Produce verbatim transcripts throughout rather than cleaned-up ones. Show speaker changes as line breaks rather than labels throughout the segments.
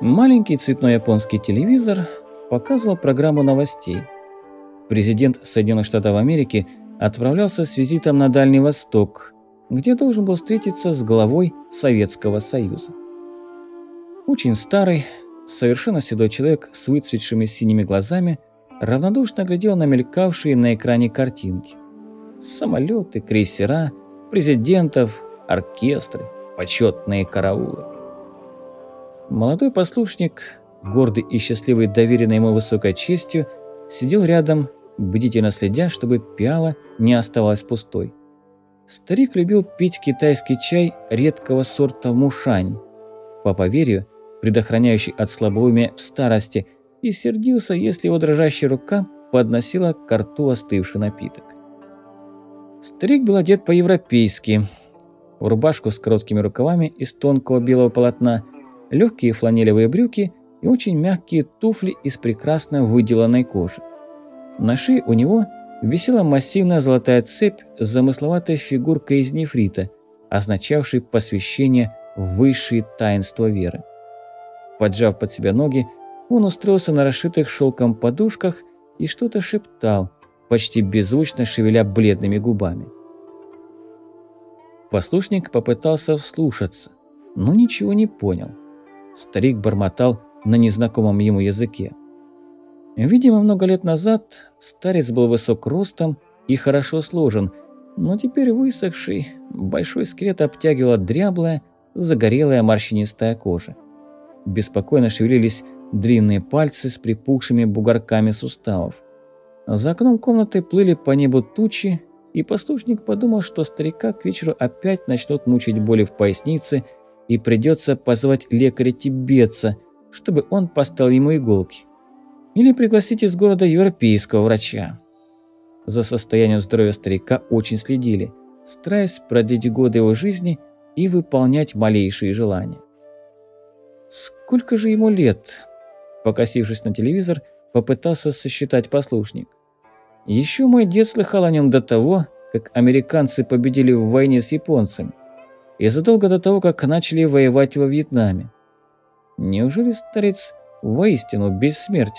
Маленький цветной японский телевизор показывал программу новостей. Президент Соединенных Штатов Америки отправлялся с визитом на Дальний Восток, где должен был встретиться с главой Советского Союза. Очень старый, совершенно седой человек с выцветшими синими глазами равнодушно глядел на мелькавшие на экране картинки. Самолеты, крейсера, президентов, оркестры, почетные караулы. Молодой послушник, гордый и счастливый доверенной ему высокой честью, сидел рядом, бдительно следя, чтобы пиала не оставалась пустой. Старик любил пить китайский чай редкого сорта мушань, по поверью, предохраняющий от слабоумия в старости, и сердился, если его дрожащая рука подносила к рту остывший напиток. Старик был одет по-европейски, в рубашку с короткими рукавами из тонкого белого полотна, легкие фланелевые брюки и очень мягкие туфли из прекрасно выделанной кожи. На шее у него висела массивная золотая цепь с замысловатой фигуркой из нефрита, означавшей посвящение в высшие таинства веры. Поджав под себя ноги, он устроился на расшитых шелком подушках и что-то шептал, почти беззвучно шевеля бледными губами. Послушник попытался вслушаться, но ничего не понял. Старик бормотал на незнакомом ему языке. Видимо, много лет назад старец был высок ростом и хорошо сложен, но теперь высохший, большой скелет обтягивала дряблая, загорелая морщинистая кожа. Беспокойно шевелились длинные пальцы с припухшими бугорками суставов. За окном комнаты плыли по небу тучи, и послушник подумал, что старика к вечеру опять начнут мучить боли в пояснице, и придется позвать лекаря-тибетца, чтобы он поставил ему иголки. Или пригласить из города европейского врача. За состоянием здоровья старика очень следили, стараясь продлить годы его жизни и выполнять малейшие желания. Сколько же ему лет? Покосившись на телевизор, попытался сосчитать послушник. Еще мой дед слыхал о нем до того, как американцы победили в войне с японцами, и задолго до того, как начали воевать во Вьетнаме. Неужели старец воистину бессмертен?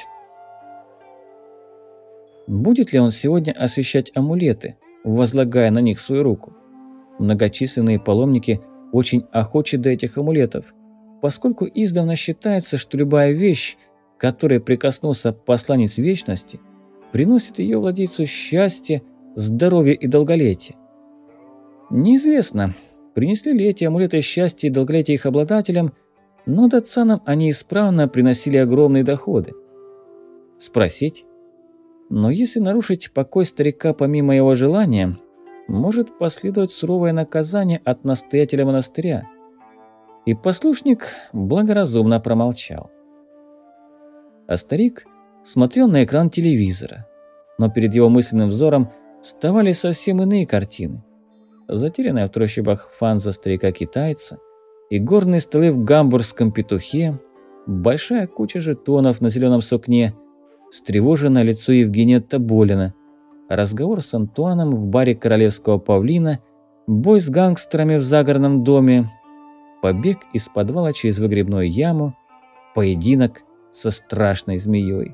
Будет ли он сегодня освещать амулеты, возлагая на них свою руку? Многочисленные паломники очень охочи до этих амулетов, поскольку издавна считается, что любая вещь, к которой прикоснулся посланец вечности, приносит ее владельцу счастье, здоровье и долголетие. Неизвестно, принесли ли эти амулеты счастье и долголетие их обладателям, но датсанам они исправно приносили огромные доходы. Спросить? Но если нарушить покой старика помимо его желания, может последовать суровое наказание от настоятеля монастыря. И послушник благоразумно промолчал. А старик смотрел на экран телевизора, но перед его мысленным взором вставали совсем иные картины. Затерянная в трущобах фанза старика-китайца, и горные столы в гамбургском петухе, большая куча жетонов на зеленом сукне, встревоженное лицо Евгения Тоболина, разговор с Антуаном в баре Королевского павлина, бой с гангстерами в загородном доме, побег из подвала через выгребную яму, поединок со страшной змеей.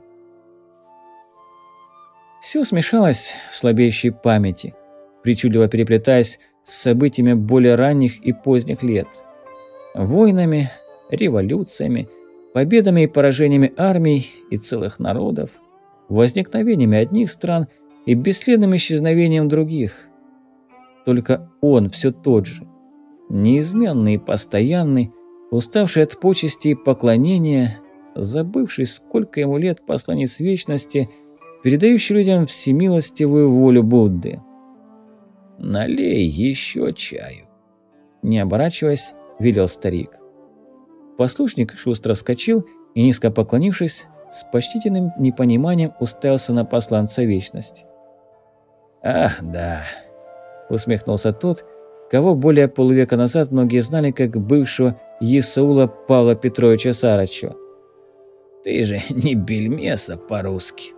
Все смешалось в слабеющей памяти, причудливо переплетаясь с событиями более ранних и поздних лет. Войнами, революциями, победами и поражениями армий и целых народов, возникновениями одних стран и бесследным исчезновением других. Только он все тот же, неизменный и постоянный, уставший от почести и поклонения, забывший, сколько ему лет посланец вечности, передающий людям всемилостивую волю Будды. «Налей еще чаю», – не оборачиваясь, велел старик. Послушник шустро вскочил и, низко поклонившись, с почтительным непониманием уставился на посланца вечности. «Ах, да», – усмехнулся тот, кого более полувека назад многие знали как бывшего Исаула Павла Петровича Сарычева. «Ты же не бельмеса по-русски».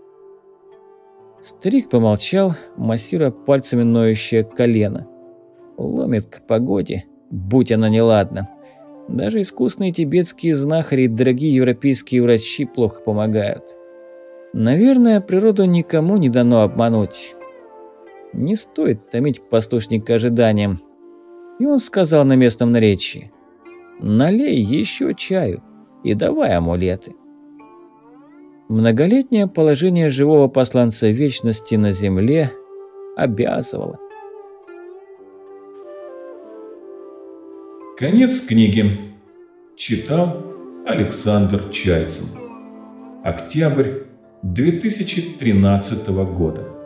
Старик помолчал, массируя пальцами ноющее колено. «Ломит к погоде, будь она неладна. Даже искусные тибетские знахари и дорогие европейские врачи плохо помогают. Наверное, природу никому не дано обмануть. Не стоит томить послушника ожиданием. И он сказал на местном наречии: «Налей еще чаю и давай амулеты». Многолетнее положение живого посланца вечности на земле обязывало.
Конец книги. Читал Александр Чайцин. Октябрь две тысячи тринадцатого года.